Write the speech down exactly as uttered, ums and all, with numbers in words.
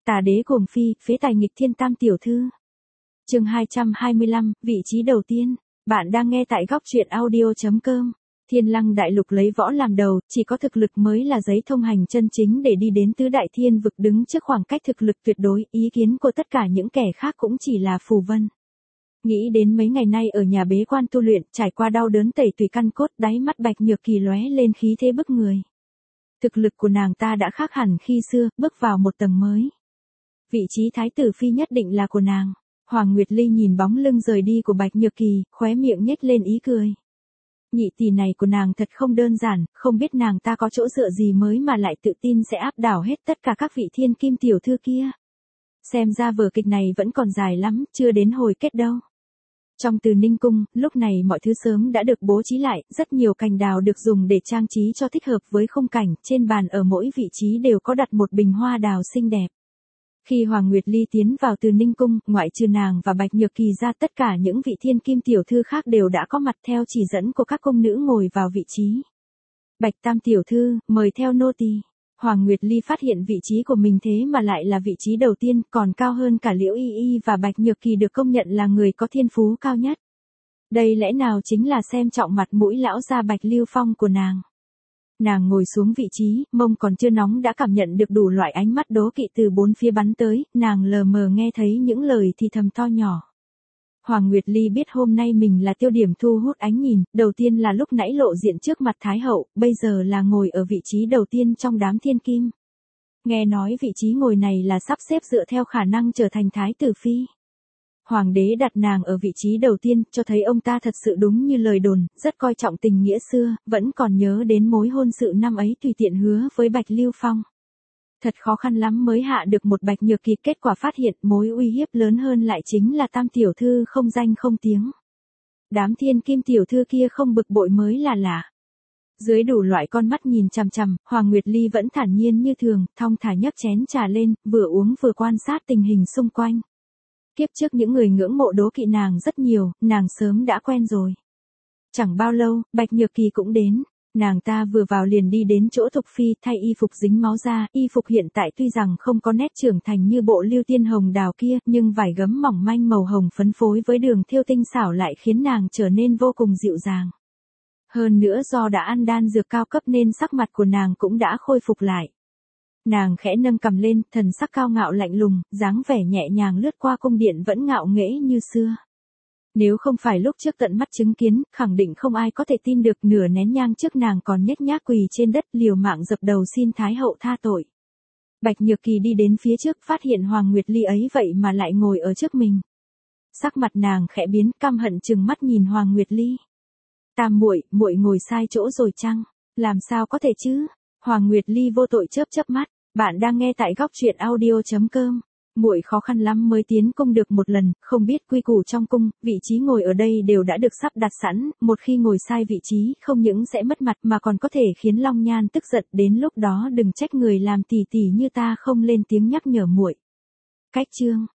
Tà đế cuồng phi, phế tài nghịch thiên tam tiểu thư. Chương hai trăm hai mươi lăm, vị trí đầu tiên. Bạn đang nghe tại góc truyện audio chấm com. Thiên Lăng đại lục lấy võ làm đầu, chỉ có thực lực mới là giấy thông hành chân chính để đi đến tứ đại thiên vực, đứng trước khoảng cách thực lực tuyệt đối, ý kiến của tất cả những kẻ khác cũng chỉ là phù vân. Nghĩ đến mấy ngày nay ở nhà bế quan tu luyện, trải qua đau đớn tẩy tùy căn cốt, đáy mắt Bạch Nhược Kỳ lóe lên khí thế bức người. Thực lực của nàng ta đã khác hẳn khi xưa, bước vào một tầng mới. Vị trí thái tử phi nhất định là của nàng. Hoàng Nguyệt Ly nhìn bóng lưng rời đi của Bạch Nhược Kỳ, khóe miệng nhếch lên ý cười. Nhị tỷ này của nàng thật không đơn giản, không biết nàng ta có chỗ dựa gì mới mà lại tự tin sẽ áp đảo hết tất cả các vị thiên kim tiểu thư kia. Xem ra vở kịch này vẫn còn dài lắm, chưa đến hồi kết đâu. Trong Từ Ninh cung, lúc này mọi thứ sớm đã được bố trí lại, rất nhiều cành đào được dùng để trang trí cho thích hợp với khung cảnh, trên bàn ở mỗi vị trí đều có đặt một bình hoa đào xinh đẹp. Khi Hoàng Nguyệt Ly tiến vào Từ Ninh cung, ngoại trừ nàng và Bạch Nhược Kỳ ra, tất cả những vị thiên kim tiểu thư khác đều đã có mặt theo chỉ dẫn của các cung nữ ngồi vào vị trí. Bạch tam tiểu thư, mời theo nô tỳ. Hoàng Nguyệt Ly phát hiện vị trí của mình thế mà lại là vị trí đầu tiên, còn cao hơn cả Liễu Y Y và Bạch Nhược Kỳ được công nhận là người có thiên phú cao nhất. Đây lẽ nào chính là xem trọng mặt mũi lão gia Bạch Lưu Phong của nàng. Nàng ngồi xuống vị trí, mông còn chưa nóng đã cảm nhận được đủ loại ánh mắt đố kỵ từ bốn phía bắn tới, nàng lờ mờ nghe thấy những lời thì thầm to nhỏ. Hoàng Nguyệt Ly biết hôm nay mình là tiêu điểm thu hút ánh nhìn, đầu tiên là lúc nãy lộ diện trước mặt Thái hậu, bây giờ là ngồi ở vị trí đầu tiên trong đám thiên kim. Nghe nói vị trí ngồi này là sắp xếp dựa theo khả năng trở thành Thái tử phi. Hoàng đế đặt nàng ở vị trí đầu tiên, cho thấy ông ta thật sự đúng như lời đồn, rất coi trọng tình nghĩa xưa, vẫn còn nhớ đến mối hôn sự năm ấy tùy tiện hứa với Bạch Lưu Phong. Thật khó khăn lắm mới hạ được một Bạch Nhược Kỳ, kết quả phát hiện mối uy hiếp lớn hơn lại chính là tam tiểu thư không danh không tiếng. Đám thiên kim tiểu thư kia không bực bội mới là lạ. Dưới đủ loại con mắt nhìn chằm chằm, Hoàng Nguyệt Ly vẫn thản nhiên như thường, thong thả nhấc chén trà lên, vừa uống vừa quan sát tình hình xung quanh. Kiếp trước những người ngưỡng mộ đố kỵ nàng rất nhiều, nàng sớm đã quen rồi. Chẳng bao lâu, Bạch Nhược Kỳ cũng đến. Nàng ta vừa vào liền đi đến chỗ Thục Phi, thay y phục dính máu ra, y phục hiện tại tuy rằng không có nét trưởng thành như bộ Lưu Tiên Hồng đào kia, nhưng vải gấm mỏng manh màu hồng phấn phối với đường thêu tinh xảo lại khiến nàng trở nên vô cùng dịu dàng. Hơn nữa do đã ăn đan dược cao cấp nên sắc mặt của nàng cũng đã khôi phục lại. Nàng khẽ nâng cằm lên, thần sắc cao ngạo lạnh lùng, dáng vẻ nhẹ nhàng lướt qua cung điện vẫn ngạo nghễ như xưa. Nếu không phải lúc trước tận mắt chứng kiến, khẳng định không ai có thể tin được nửa nén nhang trước nàng còn nhếch nhác quỳ trên đất liều mạng dập đầu xin Thái hậu tha tội. Bạch Nhược Kỳ đi đến phía trước phát hiện Hoàng Nguyệt Ly ấy vậy mà lại ngồi ở trước mình. Sắc mặt nàng khẽ biến, căm hận trừng mắt nhìn Hoàng Nguyệt Ly. Tam muội, muội ngồi sai chỗ rồi chăng? Làm sao có thể chứ? Hoàng Nguyệt Ly vô tội chớp chớp mắt. Bạn đang nghe tại góc truyện audio chấm com. Muội khó khăn lắm mới tiến cung được một lần, không biết quy củ trong cung, vị trí ngồi ở đây đều đã được sắp đặt sẵn, một khi ngồi sai vị trí, không những sẽ mất mặt mà còn có thể khiến Long Nhan tức giận, đến lúc đó đừng trách người làm tỷ tỷ như ta không lên tiếng nhắc nhở muội. Cách chương